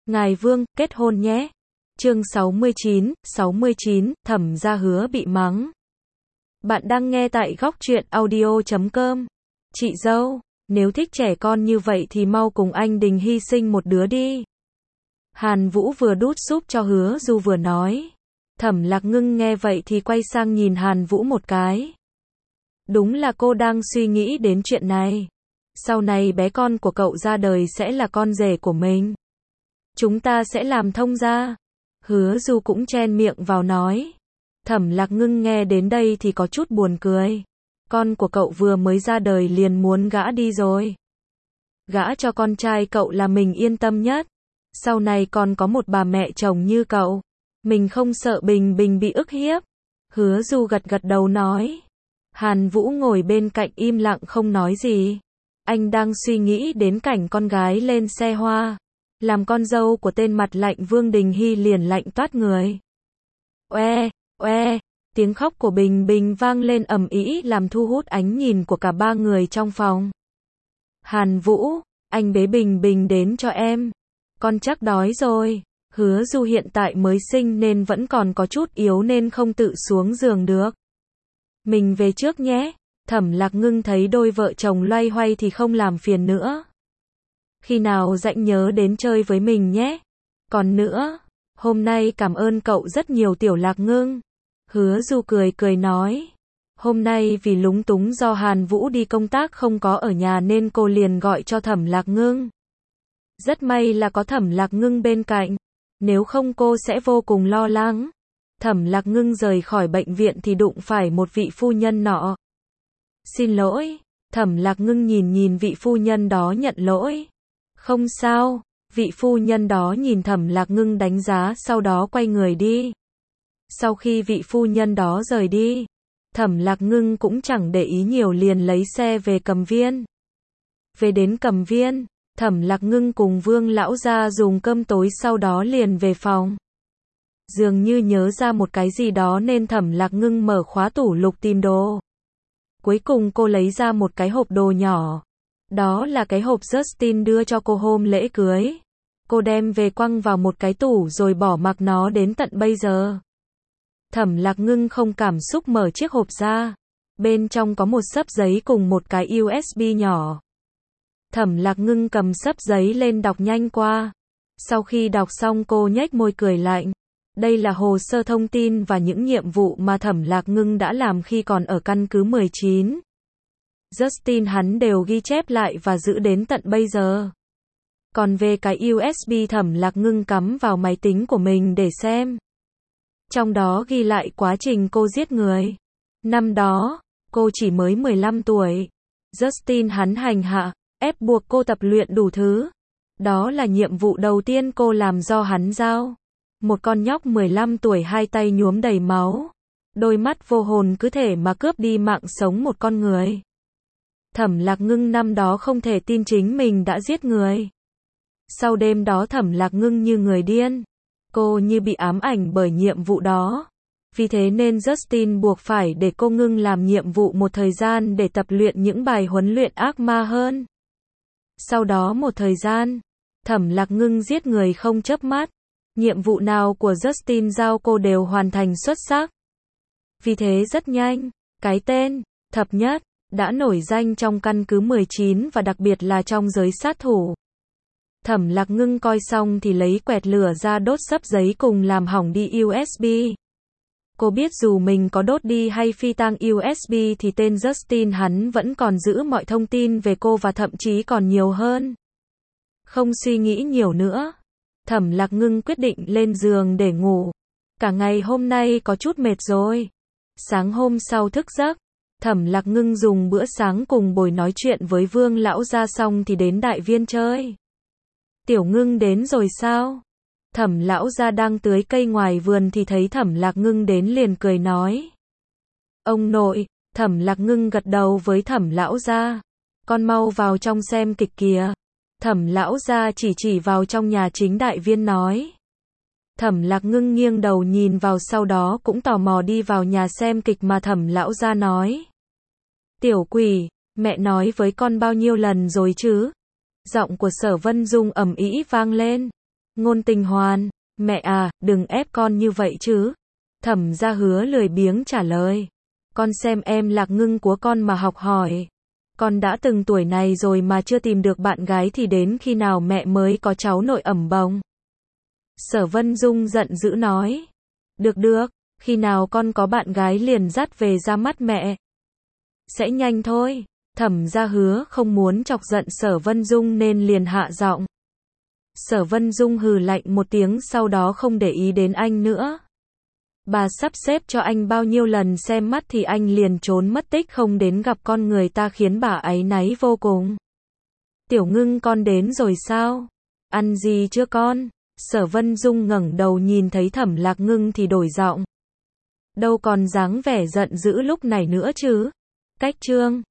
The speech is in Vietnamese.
Ngài Vương, kết hôn nhé. Chương 69, Thẩm gia hứa bị mắng. Bạn đang nghe tại góc truyện audio.com. Chị dâu, nếu thích trẻ con như vậy thì mau cùng anh Đình hy sinh một đứa đi. Hàn Vũ vừa đút súp cho Hứa Du vừa nói. Thẩm Lạc Ngưng nghe vậy thì quay sang nhìn Hàn Vũ một cái. Đúng là cô đang suy nghĩ đến chuyện này. Sau này bé con của cậu ra đời sẽ là con rể của mình. Chúng ta sẽ làm thông gia. Hứa Du cũng chen miệng vào nói. Thẩm Lạc Ngưng nghe đến đây thì có chút buồn cười. Con của cậu vừa mới ra đời liền muốn gả đi rồi. Gả cho con trai cậu là mình yên tâm nhất. Sau này còn có một bà mẹ chồng như cậu. Mình không sợ Bình Bình bị ức hiếp. Hứa Du gật gật đầu nói. Hàn Vũ ngồi bên cạnh im lặng không nói gì. Anh đang suy nghĩ đến cảnh con gái lên xe hoa. Làm con dâu của tên mặt lạnh Vương Đình Hy liền lạnh toát người. Oe, oe, tiếng khóc của Bình Bình vang lên ầm ĩ làm thu hút ánh nhìn của cả ba người trong phòng. Hàn Vũ, anh bế Bình Bình đến cho em. Con chắc đói rồi. Hứa Du hiện tại mới sinh nên vẫn còn có chút yếu nên không tự xuống giường được. Mình về trước nhé. Thẩm Lạc Ngưng thấy đôi vợ chồng loay hoay thì không làm phiền nữa. Khi nào rảnh nhớ đến chơi với mình nhé. Còn nữa, hôm nay cảm ơn cậu rất nhiều Tiểu Lạc Ngưng. Hứa Du cười cười nói. Hôm nay vì lúng túng do Hàn Vũ đi công tác không có ở nhà nên cô liền gọi cho Thẩm Lạc Ngưng. Rất may là có Thẩm Lạc Ngưng bên cạnh. Nếu không cô sẽ vô cùng lo lắng. Thẩm Lạc Ngưng rời khỏi bệnh viện thì đụng phải một vị phu nhân nọ. Xin lỗi. Thẩm Lạc Ngưng nhìn vị phu nhân đó nhận lỗi. Không sao. Vị phu nhân đó nhìn Thẩm Lạc Ngưng đánh giá sau đó quay người đi. Sau khi vị phu nhân đó rời đi, Thẩm Lạc Ngưng cũng chẳng để ý nhiều liền lấy xe về Cầm Viên. Về đến Cầm Viên, Thẩm Lạc Ngưng cùng Vương lão gia dùng cơm tối sau đó liền về phòng. Dường như nhớ ra một cái gì đó nên Thẩm Lạc Ngưng mở khóa tủ lục tìm đồ. Cuối cùng cô lấy ra một cái hộp đồ nhỏ. Đó là cái hộp Justin đưa cho cô hôm lễ cưới. Cô đem về quăng vào một cái tủ rồi bỏ mặc nó đến tận bây giờ. Thẩm Lạc Ngưng không cảm xúc mở chiếc hộp ra. Bên trong có một xấp giấy cùng một cái USB nhỏ. Thẩm Lạc Ngưng cầm xấp giấy lên đọc nhanh qua. Sau khi đọc xong cô nhếch môi cười lạnh. Đây là hồ sơ thông tin và những nhiệm vụ mà Thẩm Lạc Ngưng đã làm khi còn ở căn cứ 19. Justin hắn đều ghi chép lại và giữ đến tận bây giờ. Còn về cái USB Thẩm Lạc Ngưng cắm vào máy tính của mình để xem. Trong đó ghi lại quá trình cô giết người. Năm đó, cô chỉ mới 15 tuổi. Justin hắn hành hạ, ép buộc cô tập luyện đủ thứ. Đó là nhiệm vụ đầu tiên cô làm do hắn giao. Một con nhóc 15 tuổi hai tay nhuốm đầy máu. Đôi mắt vô hồn cứ thể mà cướp đi mạng sống một con người. Thẩm Lạc Ngưng năm đó không thể tin chính mình đã giết người. Sau đêm đó Thẩm Lạc Ngưng như người điên. Cô như bị ám ảnh bởi nhiệm vụ đó. Vì thế nên Justin buộc phải để cô ngưng làm nhiệm vụ một thời gian để tập luyện những bài huấn luyện ác ma hơn. Sau đó một thời gian, Thẩm Lạc Ngưng giết người không chớp mắt. Nhiệm vụ nào của Justin giao cô đều hoàn thành xuất sắc. Vì thế rất nhanh, cái tên Thập Nhất đã nổi danh trong căn cứ 19 và đặc biệt là trong giới sát thủ. Thẩm Lạc Ngưng coi xong thì lấy quẹt lửa ra đốt xấp giấy cùng làm hỏng đi USB. Cô biết dù mình có đốt đi hay phi tang USB thì tên Justin hắn vẫn còn giữ mọi thông tin về cô và thậm chí còn nhiều hơn. Không suy nghĩ nhiều nữa. Thẩm Lạc Ngưng quyết định lên giường để ngủ. Cả ngày hôm nay có chút mệt rồi. Sáng hôm sau thức giấc, Thẩm Lạc Ngưng dùng bữa sáng cùng bồi nói chuyện với Vương lão gia xong thì đến Đại Viên chơi. Tiểu Ngưng đến rồi sao? Thẩm lão gia đang tưới cây ngoài vườn thì thấy Thẩm Lạc Ngưng đến liền cười nói. Ông nội. Thẩm Lạc Ngưng gật đầu với Thẩm lão gia. Con mau vào trong xem kịch kìa. Thẩm lão gia chỉ vào trong nhà chính Đại Viên nói. Thẩm Lạc Ngưng nghiêng đầu nhìn vào sau đó cũng tò mò đi vào nhà xem kịch mà Thẩm lão gia nói. Tiểu quỷ, mẹ nói với con bao nhiêu lần rồi chứ? Giọng của Sở Vân Dung ầm ĩ vang lên. Ngôn Tình Hoàn, mẹ à, đừng ép con như vậy chứ. Thẩm Gia Hứa lười biếng trả lời. Con xem em Lạc Ngưng của con mà học hỏi. Con đã từng tuổi này rồi mà chưa tìm được bạn gái thì đến khi nào mẹ mới có cháu nội ẩm bồng. Sở Vân Dung giận dữ nói. Được được, khi nào con có bạn gái liền dắt về ra mắt mẹ. Sẽ nhanh thôi. Thẩm Gia Hứa không muốn chọc giận Sở Vân Dung nên liền hạ giọng. Sở Vân Dung hừ lạnh một tiếng sau đó không để ý đến anh nữa. Bà sắp xếp cho anh bao nhiêu lần xem mắt thì anh liền trốn mất tích không đến gặp con người ta khiến bà áy náy vô cùng. Tiểu Ngưng con đến rồi sao? Ăn gì chưa con? Sở Vân Dung ngẩng đầu nhìn thấy Thẩm Lạc Ngưng thì đổi giọng. Đâu còn dáng vẻ giận dữ lúc này nữa chứ. Cách chương